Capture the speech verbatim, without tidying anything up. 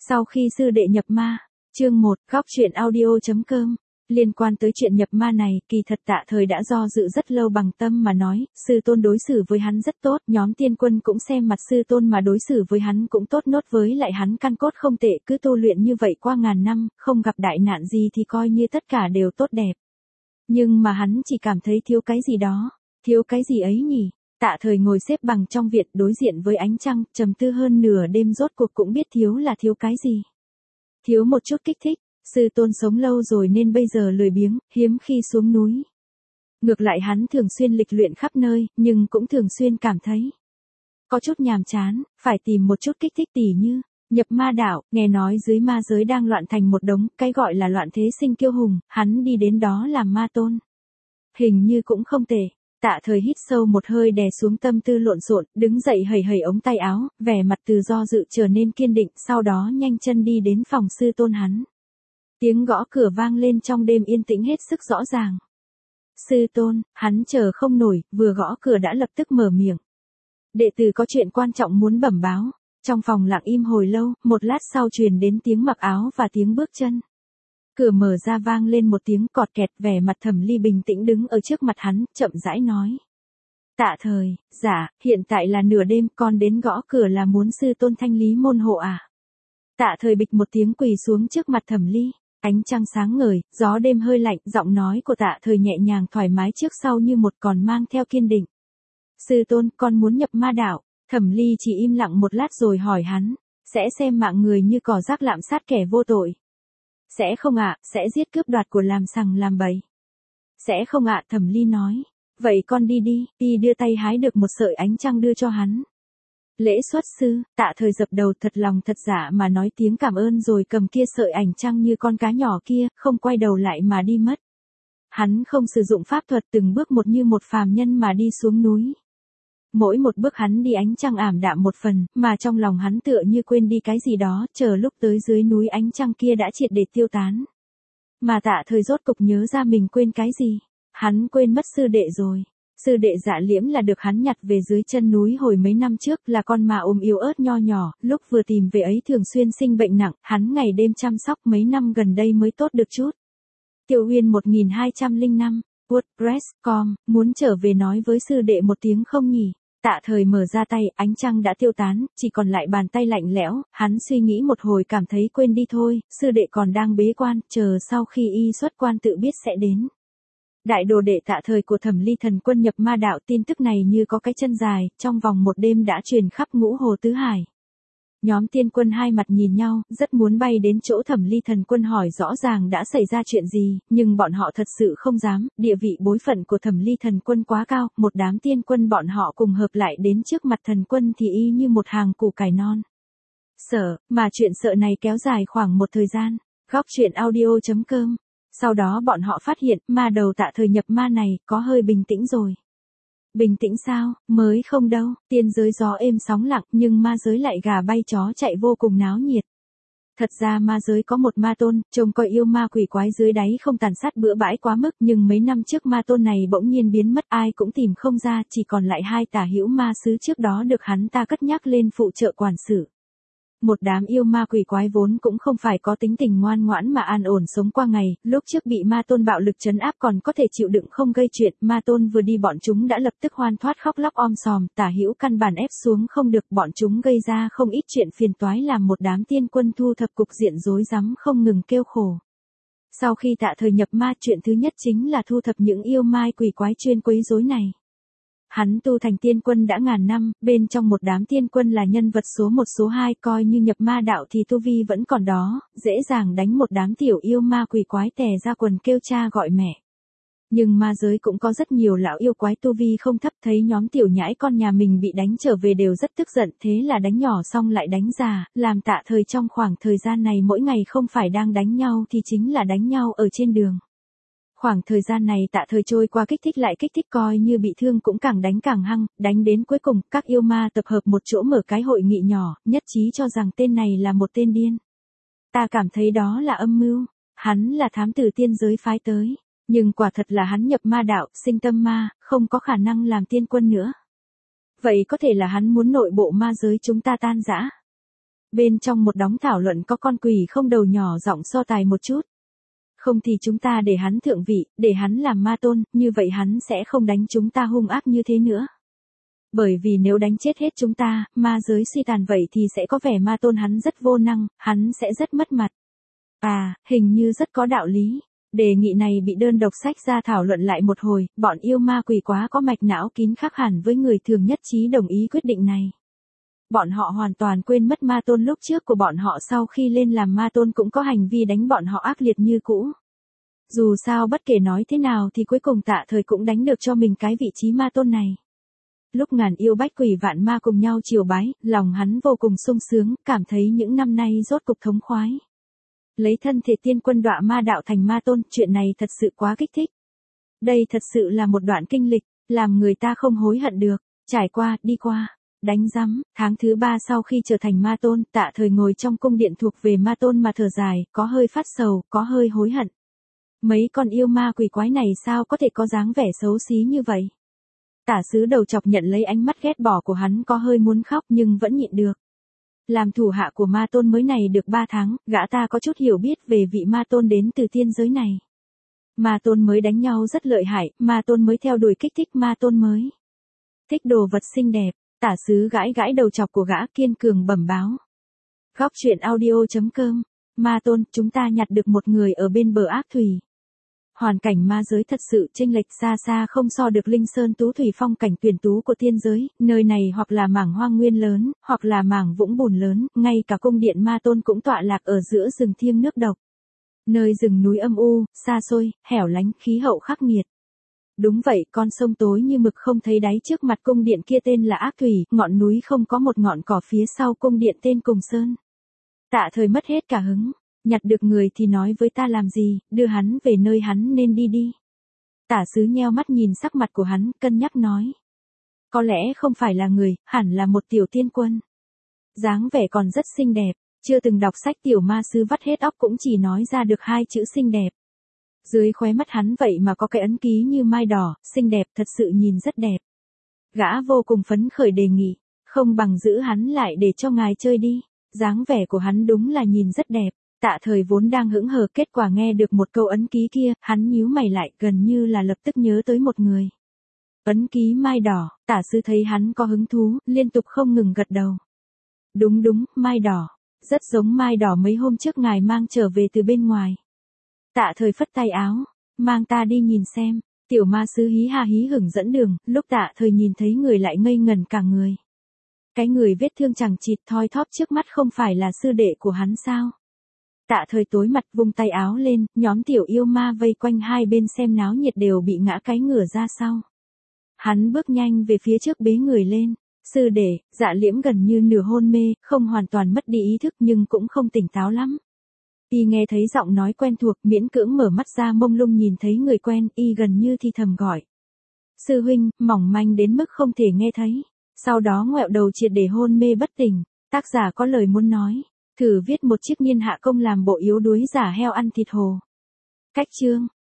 Sau khi sư đệ nhập ma, chương một, góc truyện audio.com. Liên quan tới chuyện nhập ma này, kỳ thật Tạ Thời đã do dự rất lâu bằng tâm mà nói, sư tôn đối xử với hắn rất tốt, nhóm tiên quân cũng xem mặt sư tôn mà đối xử với hắn cũng tốt, nốt với lại hắn căn cốt không tệ, cứ tu luyện như vậy qua ngàn năm, không gặp đại nạn gì thì coi như tất cả đều tốt đẹp. Nhưng mà hắn chỉ cảm thấy thiếu cái gì đó, thiếu cái gì ấy nhỉ? Tạ Thời ngồi xếp bằng trong viện đối diện với ánh trăng, trầm tư hơn nửa đêm rốt cuộc cũng biết thiếu là thiếu cái gì. Thiếu một chút kích thích, sư tôn sống lâu rồi nên bây giờ lười biếng, hiếm khi xuống núi. Ngược lại hắn thường xuyên lịch luyện khắp nơi, nhưng cũng thường xuyên cảm thấy có chút nhàm chán, phải tìm một chút kích thích tỉ như nhập ma đảo, nghe nói dưới ma giới đang loạn thành một đống, cái gọi là loạn thế sinh kiêu hùng, hắn đi đến đó làm ma tôn. Hình như cũng không tệ. Tạ Thời hít sâu một hơi đè xuống tâm tư lộn xộn, đứng dậy hầy hầy ống tay áo, vẻ mặt từ do dự trở nên kiên định, sau đó nhanh chân đi đến phòng sư tôn hắn. Tiếng gõ cửa vang lên trong đêm yên tĩnh hết sức rõ ràng. Sư tôn, hắn chờ không nổi, vừa gõ cửa đã lập tức mở miệng. Đệ tử có chuyện quan trọng muốn bẩm báo. Trong phòng lặng im hồi lâu, một lát sau truyền đến tiếng mặc áo và tiếng bước chân. Cửa mở ra vang lên một tiếng cọt kẹt, vẻ mặt Thẩm Ly bình tĩnh đứng ở trước mặt hắn, chậm rãi nói. Tạ Thời, dạ, hiện tại là nửa đêm, con đến gõ cửa là muốn sư tôn thanh lý môn hộ à? Tạ Thời bịch một tiếng quỳ xuống trước mặt Thẩm Ly, ánh trăng sáng ngời, gió đêm hơi lạnh, giọng nói của Tạ Thời nhẹ nhàng thoải mái trước sau như một còn mang theo kiên định. Sư tôn, con muốn nhập ma đảo. Thẩm Ly chỉ im lặng một lát rồi hỏi hắn, sẽ xem mạng người như cỏ rác lạm sát kẻ vô tội. Sẽ không ạ, sẽ giết cướp đoạt của làm sằng làm bậy. Sẽ không ạ, Thẩm Ly nói. Vậy con đi đi, đi đưa tay hái được một sợi ánh trăng đưa cho hắn. Lễ xuất sư, Tạ Thời dập đầu thật lòng thật dạ mà nói tiếng cảm ơn rồi cầm kia sợi ảnh trăng như con cá nhỏ kia, không quay đầu lại mà đi mất. Hắn không sử dụng pháp thuật, từng bước một như một phàm nhân mà đi xuống núi. Mỗi một bước hắn đi ánh trăng ảm đạm một phần, mà trong lòng hắn tựa như quên đi cái gì đó, chờ lúc tới dưới núi ánh trăng kia đã triệt để tiêu tán. Mà Tạ Thời rốt cục nhớ ra mình quên cái gì. Hắn quên mất sư đệ rồi. Sư đệ Dạ Liễm là được hắn nhặt về dưới chân núi hồi mấy năm trước, là con ma ôm yếu ớt nho nhỏ, lúc vừa tìm về ấy thường xuyên sinh bệnh nặng, hắn ngày đêm chăm sóc mấy năm gần đây mới tốt được chút. Tiểu Uyên một nghìn hai trăm lẻ năm, WordPress chấm com, muốn trở về nói với sư đệ một tiếng không nhỉ? Tạ Thời mở ra tay, ánh trăng đã tiêu tán, chỉ còn lại bàn tay lạnh lẽo, hắn suy nghĩ một hồi cảm thấy quên đi thôi, sư đệ còn đang bế quan, chờ sau khi y xuất quan tự biết sẽ đến. Đại đồ đệ Tạ Thời của Thẩm Ly thần quân nhập ma đạo, tin tức này như có cái chân dài, trong vòng một đêm đã truyền khắp ngũ hồ tứ hải. Nhóm tiên quân hai mặt nhìn nhau, rất muốn bay đến chỗ Thẩm Ly thần quân hỏi rõ ràng đã xảy ra chuyện gì, nhưng bọn họ thật sự không dám, địa vị bối phận của Thẩm Ly thần quân quá cao, một đám tiên quân bọn họ cùng hợp lại đến trước mặt thần quân thì y như một hàng củ cải non. Sợ, mà chuyện sợ này kéo dài khoảng một thời gian. Góc truyện audio.com. Sau đó bọn họ phát hiện, ma đầu Tạ Thời nhập ma này, có hơi bình tĩnh rồi. Bình tĩnh sao, mới không đâu, tiên giới gió êm sóng lặng nhưng ma giới lại gà bay chó chạy vô cùng náo nhiệt. Thật ra ma giới có một ma tôn, trông coi yêu ma quỷ quái dưới đáy không tàn sát bừa bãi quá mức, nhưng mấy năm trước ma tôn này bỗng nhiên biến mất, ai cũng tìm không ra, chỉ còn lại hai tả hữu ma sứ trước đó được hắn ta cất nhắc lên phụ trợ quản sự. Một đám yêu ma quỷ quái vốn cũng không phải có tính tình ngoan ngoãn mà an ổn sống qua ngày, lúc trước bị ma tôn bạo lực trấn áp còn có thể chịu đựng không gây chuyện, ma tôn vừa đi bọn chúng đã lập tức hoan thoát khóc lóc om sòm, tả hữu căn bản ép xuống không được, bọn chúng gây ra không ít chuyện phiền toái làm một đám tiên quân thu thập cục diện rối rắm không ngừng kêu khổ. Sau khi Tạ Thời nhập ma, chuyện thứ nhất chính là thu thập những yêu ma quỷ quái chuyên quấy rối này. Hắn tu thành tiên quân đã ngàn năm, bên trong một đám tiên quân là nhân vật số một số hai, coi như nhập ma đạo thì tu vi vẫn còn đó, dễ dàng đánh một đám tiểu yêu ma quỷ quái tè ra quần kêu cha gọi mẹ. Nhưng ma giới cũng có rất nhiều lão yêu quái tu vi không thấp, thấy nhóm tiểu nhãi con nhà mình bị đánh trở về đều rất tức giận, thế là đánh nhỏ xong lại đánh già, làm Tạ Thời trong khoảng thời gian này mỗi ngày không phải đang đánh nhau thì chính là đánh nhau ở trên đường. Khoảng thời gian này Tạ Thời trôi qua kích thích lại kích thích, coi như bị thương cũng càng đánh càng hăng, đánh đến cuối cùng, các yêu ma tập hợp một chỗ mở cái hội nghị nhỏ, nhất trí cho rằng tên này là một tên điên. Ta cảm thấy đó là âm mưu, hắn là thám tử tiên giới phái tới, nhưng quả thật là hắn nhập ma đạo, sinh tâm ma, không có khả năng làm tiên quân nữa. Vậy có thể là hắn muốn nội bộ ma giới chúng ta tan rã. Bên trong một đống thảo luận có con quỷ không đầu nhỏ giọng so tài một chút. Không thì chúng ta để hắn thượng vị, để hắn làm ma tôn, như vậy hắn sẽ không đánh chúng ta hung ác như thế nữa. Bởi vì nếu đánh chết hết chúng ta, ma giới suy tàn vậy thì sẽ có vẻ ma tôn hắn rất vô năng, hắn sẽ rất mất mặt. À, hình như rất có đạo lý. Đề nghị này bị đơn độc sách ra thảo luận lại một hồi, bọn yêu ma quỷ quá có mạch não kín khác hẳn với người thường nhất trí đồng ý quyết định này. Bọn họ hoàn toàn quên mất ma tôn lúc trước của bọn họ sau khi lên làm ma tôn cũng có hành vi đánh bọn họ ác liệt như cũ. Dù sao bất kể nói thế nào thì cuối cùng Tạ Thời cũng đánh được cho mình cái vị trí ma tôn này. Lúc ngàn yêu bách quỷ vạn ma cùng nhau triều bái, lòng hắn vô cùng sung sướng, cảm thấy những năm nay rốt cục thống khoái. Lấy thân thể tiên quân đọa ma đạo thành ma tôn, chuyện này thật sự quá kích thích. Đây thật sự là một đoạn kinh lịch, làm người ta không hối hận được, trải qua, đi qua. Đánh rắm, tháng thứ ba sau khi trở thành ma tôn, Tạ Thời ngồi trong cung điện thuộc về ma tôn mà thở dài, có hơi phát sầu, có hơi hối hận. Mấy con yêu ma quỷ quái này sao có thể có dáng vẻ xấu xí như vậy? Tả sứ đầu chọc nhận lấy ánh mắt ghét bỏ của hắn có hơi muốn khóc nhưng vẫn nhịn được. Làm thủ hạ của ma tôn mới này được ba tháng, gã ta có chút hiểu biết về vị ma tôn đến từ tiên giới này. Ma tôn mới đánh nhau rất lợi hại, ma tôn mới theo đuổi kích thích ma tôn mới. Thích đồ vật xinh đẹp, tả sứ gãi gãi đầu chọc của gã kiên cường bẩm báo. Góc truyện audio chấm com, ma tôn, chúng ta nhặt được một người ở bên bờ ác thủy. Hoàn cảnh ma giới thật sự chênh lệch xa xa không so được Linh Sơn Tú Thủy phong cảnh tuyển tú của tiên giới, nơi này hoặc là mảng hoang nguyên lớn, hoặc là mảng vũng bùn lớn, ngay cả cung điện ma tôn cũng tọa lạc ở giữa rừng thiêng nước độc. Nơi rừng núi âm u, xa xôi, hẻo lánh, khí hậu khắc nghiệt. Đúng vậy, con sông tối như mực không thấy đáy trước mặt cung điện kia tên là Ác Thủy, ngọn núi không có một ngọn cỏ phía sau cung điện tên Cùng Sơn. Tạ Thời mất hết cả hứng. Nhặt được người thì nói với ta làm gì, đưa hắn về nơi hắn nên đi đi. Tả sứ nheo mắt nhìn sắc mặt của hắn, cân nhắc nói. Có lẽ không phải là người, hẳn là một tiểu tiên quân. Dáng vẻ còn rất xinh đẹp, chưa từng đọc sách tiểu ma sư vắt hết óc cũng chỉ nói ra được hai chữ xinh đẹp. Dưới khóe mắt hắn vậy mà có cái ấn ký như mai đỏ, xinh đẹp thật sự nhìn rất đẹp. Gã vô cùng phấn khởi đề nghị, không bằng giữ hắn lại để cho ngài chơi đi, dáng vẻ của hắn đúng là nhìn rất đẹp. Tạ Thời vốn đang hững hờ kết quả nghe được một câu ấn ký kia, hắn nhíu mày lại gần như là lập tức nhớ tới một người. Ấn ký mai đỏ, tả sư thấy hắn có hứng thú, liên tục không ngừng gật đầu. Đúng đúng, mai đỏ, rất giống mai đỏ mấy hôm trước ngài mang trở về từ bên ngoài. Tạ Thời phất tay áo, mang ta đi nhìn xem, tiểu ma sư hí ha hí hửng dẫn đường, lúc Tạ Thời nhìn thấy người lại ngây ngẩn cả người. Cái người vết thương chẳng chịt thoi thóp trước mắt không phải là sư đệ của hắn sao? Tạ Thời tối mặt vung tay áo lên, nhóm tiểu yêu ma vây quanh hai bên xem náo nhiệt đều bị ngã cái ngửa ra sau. Hắn bước nhanh về phía trước bế người lên, sư đệ, Dạ Liễm gần như nửa hôn mê, không hoàn toàn mất đi ý thức nhưng cũng không tỉnh táo lắm. Y nghe thấy giọng nói quen thuộc, miễn cưỡng mở mắt ra mông lung nhìn thấy người quen, y gần như thì thầm gọi. Sư huynh, mỏng manh đến mức không thể nghe thấy. Sau đó ngoẹo đầu triệt để hôn mê bất tỉnh, tác giả có lời muốn nói. Thử viết một chiếc niên hạ công làm bộ yếu đuối giả heo ăn thịt hồ. Cách chương